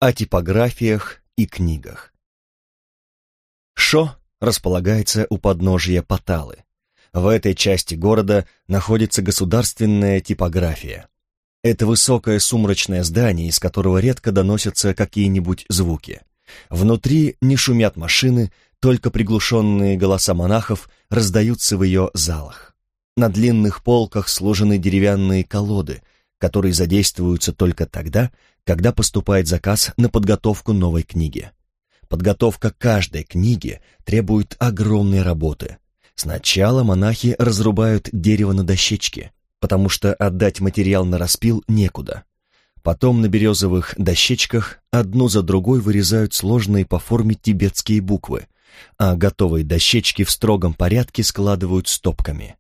О типографиях и книгах. Шо располагается у подножия Паталы. В этой части города находится государственная типография. Это высокое сумрачное здание, из которого редко доносятся какие-нибудь звуки. Внутри не шумят машины, только приглушенные голоса монахов раздаются в ее залах. На длинных полках сложены деревянные колоды, которые задействуются только тогда, когда поступает заказ на подготовку новой книги. Подготовка каждой книги требует огромной работы. Сначала монахи разрубают дерево на дощечки, потому что отдать материал на распил некуда. Потом на березовых дощечках одну за другой вырезают сложные по форме тибетские буквы, а готовые дощечки в строгом порядке складывают стопками.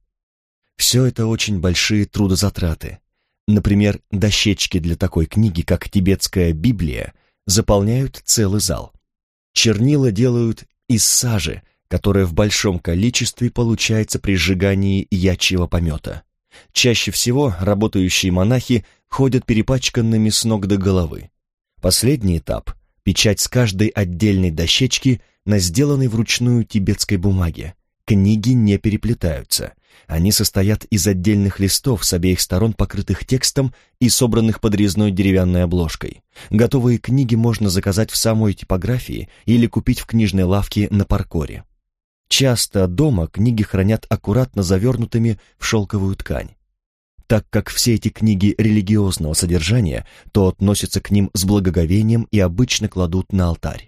Все это очень большие трудозатраты. Например, дощечки для такой книги, как «Тибетская Библия», заполняют целый зал. Чернила делают из сажи, которая в большом количестве получается при сжигании ячьего помета. Чаще всего работающие монахи ходят перепачканными с ног до головы. Последний этап – печать с каждой отдельной дощечки на сделанной вручную тибетской бумаге. Книги не переплетаются. Они состоят из отдельных листов с обеих сторон, покрытых текстом и собранных под резной деревянной обложкой. Готовые книги можно заказать в самой типографии или купить в книжной лавке на паркоре. Часто дома книги хранят аккуратно завернутыми в шелковую ткань. Так как все эти книги религиозного содержания, то относятся к ним с благоговением и обычно кладут на алтарь.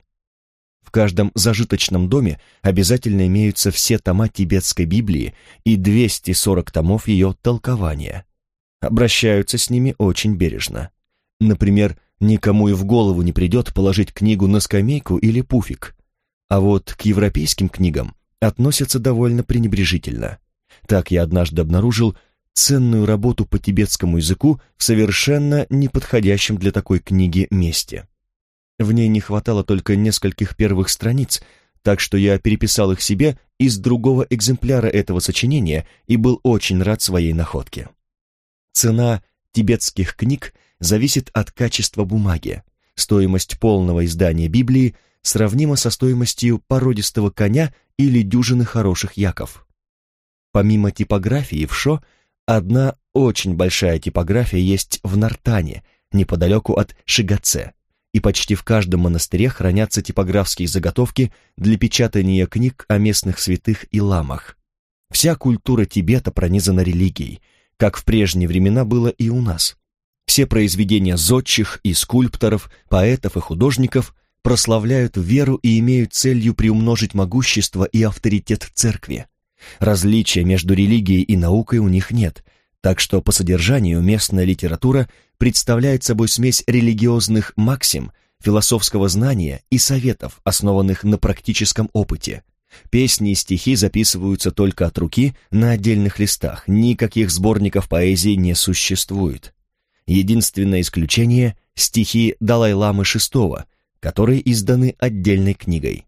В каждом зажиточном доме обязательно имеются все тома тибетской Библии и 240 томов ее толкования. Обращаются с ними очень бережно. Например, никому и в голову не придет положить книгу на скамейку или пуфик. А вот к европейским книгам относятся довольно пренебрежительно. Так я однажды обнаружил ценную работу по тибетскому языку в совершенно неподходящем для такой книги месте. В ней не хватало только нескольких первых страниц, так что я переписал их себе из другого экземпляра этого сочинения и был очень рад своей находке. Цена тибетских книг зависит от качества бумаги. Стоимость полного издания Библии сравнима со стоимостью породистого коня или дюжины хороших яков. Помимо типографии в Шо, одна очень большая типография есть в Нартане, неподалеку от Шигаце, и почти в каждом монастыре хранятся типографские заготовки для печатания книг о местных святых и ламах. Вся культура Тибета пронизана религией, как в прежние времена было и у нас. Все произведения зодчих и скульпторов, поэтов и художников прославляют веру и имеют целью приумножить могущество и авторитет церкви. Различия между религией и наукой у них нет, так что по содержанию местная литература представляет собой смесь религиозных максим, философского знания и советов, основанных на практическом опыте. Песни и стихи записываются только от руки на отдельных листах, никаких сборников поэзии не существует. Единственное исключение – стихи Далай-ламы VI, которые изданы отдельной книгой.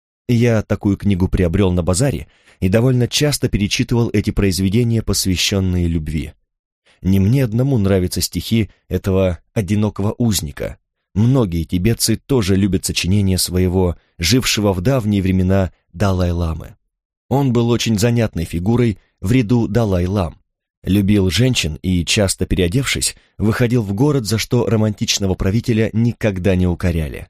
Я такую книгу приобрел на базаре и довольно часто перечитывал эти произведения, посвященные любви. Не мне одному нравятся стихи этого одинокого узника. Многие тибетцы тоже любят сочинения своего, жившего в давние времена, Далай-ламы. Он был очень занятной фигурой в ряду Далай-лам. Любил женщин и, часто переодевшись, выходил в город, за что романтичного правителя никогда не укоряли.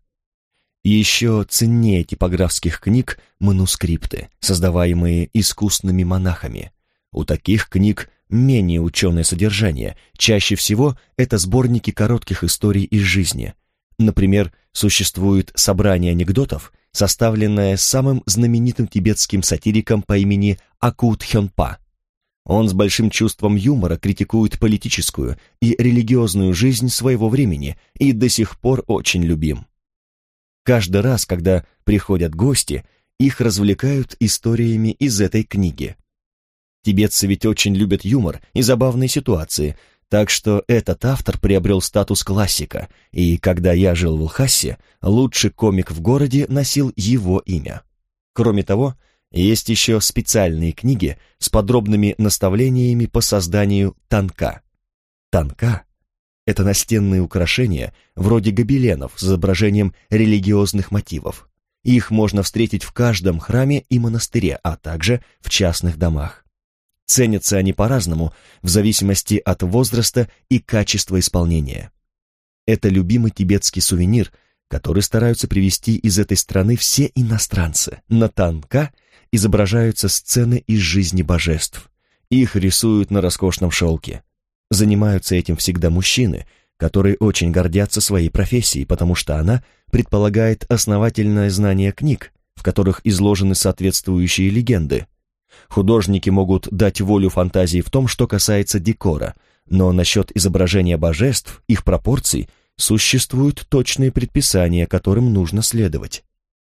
Еще ценнее типографских книг манускрипты, создаваемые искусными монахами. У таких книг менее ученое содержание, чаще всего это сборники коротких историй из жизни. Например, существует собрание анекдотов, составленное самым знаменитым тибетским сатириком по имени Акут Хёнпа. Он с большим чувством юмора критикует политическую и религиозную жизнь своего времени и до сих пор очень любим. Каждый раз, когда приходят гости, их развлекают историями из этой книги. Тибетцы ведь очень любят юмор и забавные ситуации, так что этот автор приобрел статус классика, и когда я жил в Лхасе, лучший комик в городе носил его имя. Кроме того, есть еще специальные книги с подробными наставлениями по созданию танка. Танка Это настенные украшения, вроде гобеленов с изображением религиозных мотивов. Их можно встретить в каждом храме и монастыре, а также в частных домах. Ценятся они по-разному, в зависимости от возраста и качества исполнения. Это любимый тибетский сувенир, который стараются привезти из этой страны все иностранцы. На танка изображаются сцены из жизни божеств. Их рисуют на роскошном шелке. Занимаются этим всегда мужчины, которые очень гордятся своей профессией, потому что она предполагает основательное знание книг, в которых изложены соответствующие легенды. Художники могут дать волю фантазии в том, что касается декора, но насчет изображения божеств, их пропорций, существуют точные предписания, которым нужно следовать.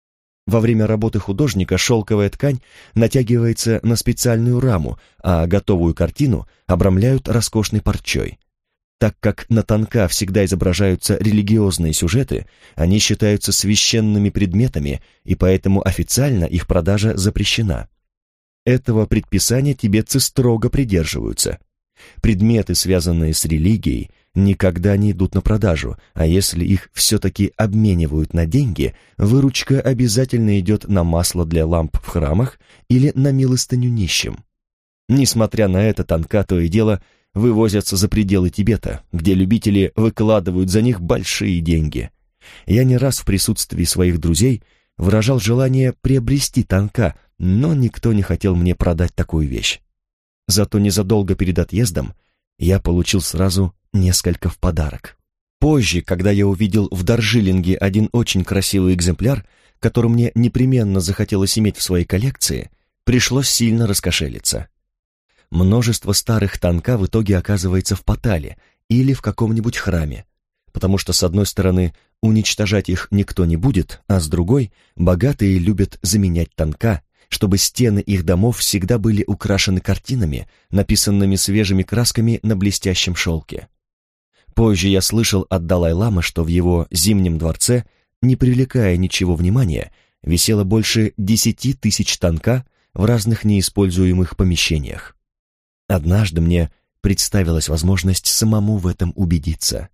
Во время работы художника шелковая ткань натягивается на специальную раму, а готовую картину обрамляют роскошной парчой. Так как на танка всегда изображаются религиозные сюжеты, они считаются священными предметами, и поэтому официально их продажа запрещена. Этого предписания тибетцы строго придерживаются. Предметы, связанные с религией, никогда не идут на продажу, а если их все-таки обменивают на деньги, выручка обязательно идет на масло для ламп в храмах или на милостыню нищим. Несмотря на это, танка то и дело вывозятся за пределы Тибета, где любители выкладывают за них большие деньги. Я не раз в присутствии своих друзей выражал желание приобрести танка, но никто не хотел мне продать такую вещь. Зато незадолго перед отъездом я получил сразу несколько в подарок. Позже, когда я увидел в Дарджилинге один очень красивый экземпляр, который мне непременно захотелось иметь в своей коллекции, пришлось сильно раскошелиться. Множество старых танка в итоге оказывается в Паттале или в каком-нибудь храме, потому что, с одной стороны, уничтожать их никто не будет, а с другой, богатые любят заменять танка, чтобы стены их домов всегда были украшены картинами, написанными свежими красками на блестящем шелке. Позже я слышал от Далай-ламы, что в его Зимнем дворце, не привлекая ничего внимания, висело больше 10 тысяч танка в разных неиспользуемых помещениях. Однажды мне представилась возможность самому в этом убедиться.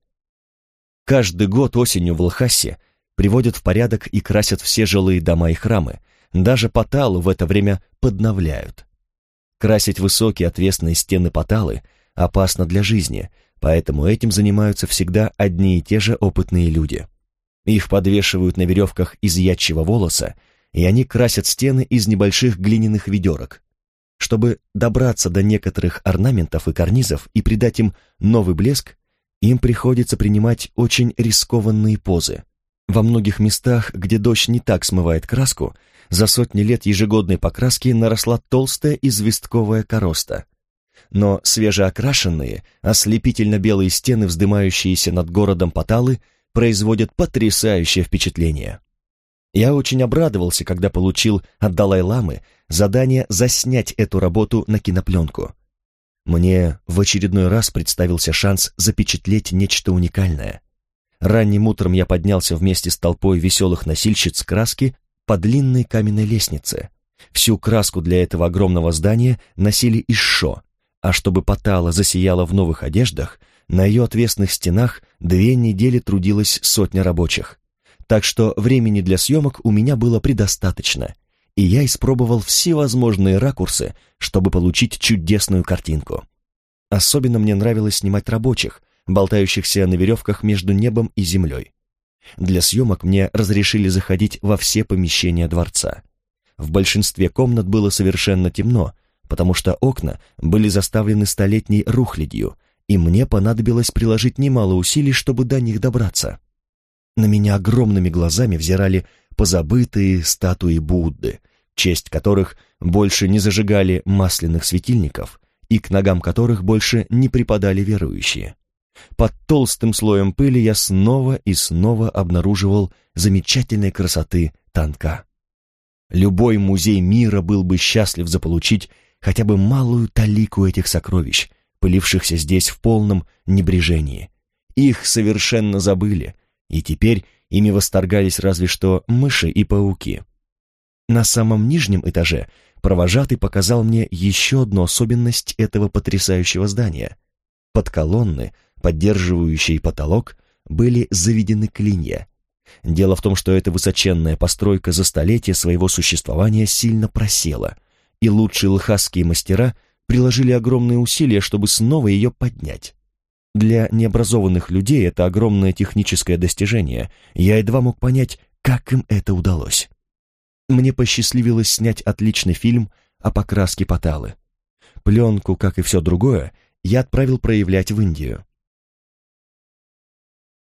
Каждый год осенью в Лхасе приводят в порядок и красят все жилые дома и храмы, даже Патталу в это время подновляют. Красить высокие отвесные стены Патталы опасно для жизни, поэтому этим занимаются всегда одни и те же опытные люди. Их подвешивают на веревках из ячьего волоса, и они красят стены из небольших глиняных ведерок. Чтобы добраться до некоторых орнаментов и карнизов и придать им новый блеск, им приходится принимать очень рискованные позы. Во многих местах, где дождь не так смывает краску, за сотни лет ежегодной покраски наросла толстая известковая короста. Но свежеокрашенные, ослепительно-белые стены, вздымающиеся над городом Патталы, производят потрясающее впечатление. Я очень обрадовался, когда получил от Далай-ламы задание заснять эту работу на кинопленку. Мне в очередной раз представился шанс запечатлеть нечто уникальное. Ранним утром я поднялся вместе с толпой веселых носильщиц краски по длинной каменной лестнице. Всю краску для этого огромного здания носили из шо, а чтобы Паттала засияла в новых одеждах, на ее отвесных стенах 2 недели трудилась сотня рабочих. Так что времени для съемок у меня было предостаточно, и я испробовал всевозможные ракурсы, чтобы получить чудесную картинку. Особенно мне нравилось снимать рабочих, болтающихся на веревках между небом и землей. Для съемок мне разрешили заходить во все помещения дворца. В большинстве комнат было совершенно темно, потому что окна были заставлены столетней рухлядью, и мне понадобилось приложить немало усилий, чтобы до них добраться. На меня огромными глазами взирали позабытые статуи Будды, в честь которых больше не зажигали масляных светильников и к ногам которых больше не припадали верующие. Под толстым слоем пыли я снова и снова обнаруживал замечательной красоты танка. Любой музей мира был бы счастлив заполучить хотя бы малую талику этих сокровищ, пылившихся здесь в полном небрежении. Их совершенно забыли, и теперь ими восторгались разве что мыши и пауки. На самом нижнем этаже провожатый показал мне еще одну особенность этого потрясающего здания. Под колонны поддерживающей потолок, были заведены клинья. Дело в том, что эта высоченная постройка за столетия своего существования сильно просела, и лучшие лхасские мастера приложили огромные усилия, чтобы снова ее поднять. Для необразованных людей это огромное техническое достижение. Я едва мог понять, как им это удалось. Мне посчастливилось снять отличный фильм о покраске Паталы. Пленку, как и все другое, я отправил проявлять в Индию.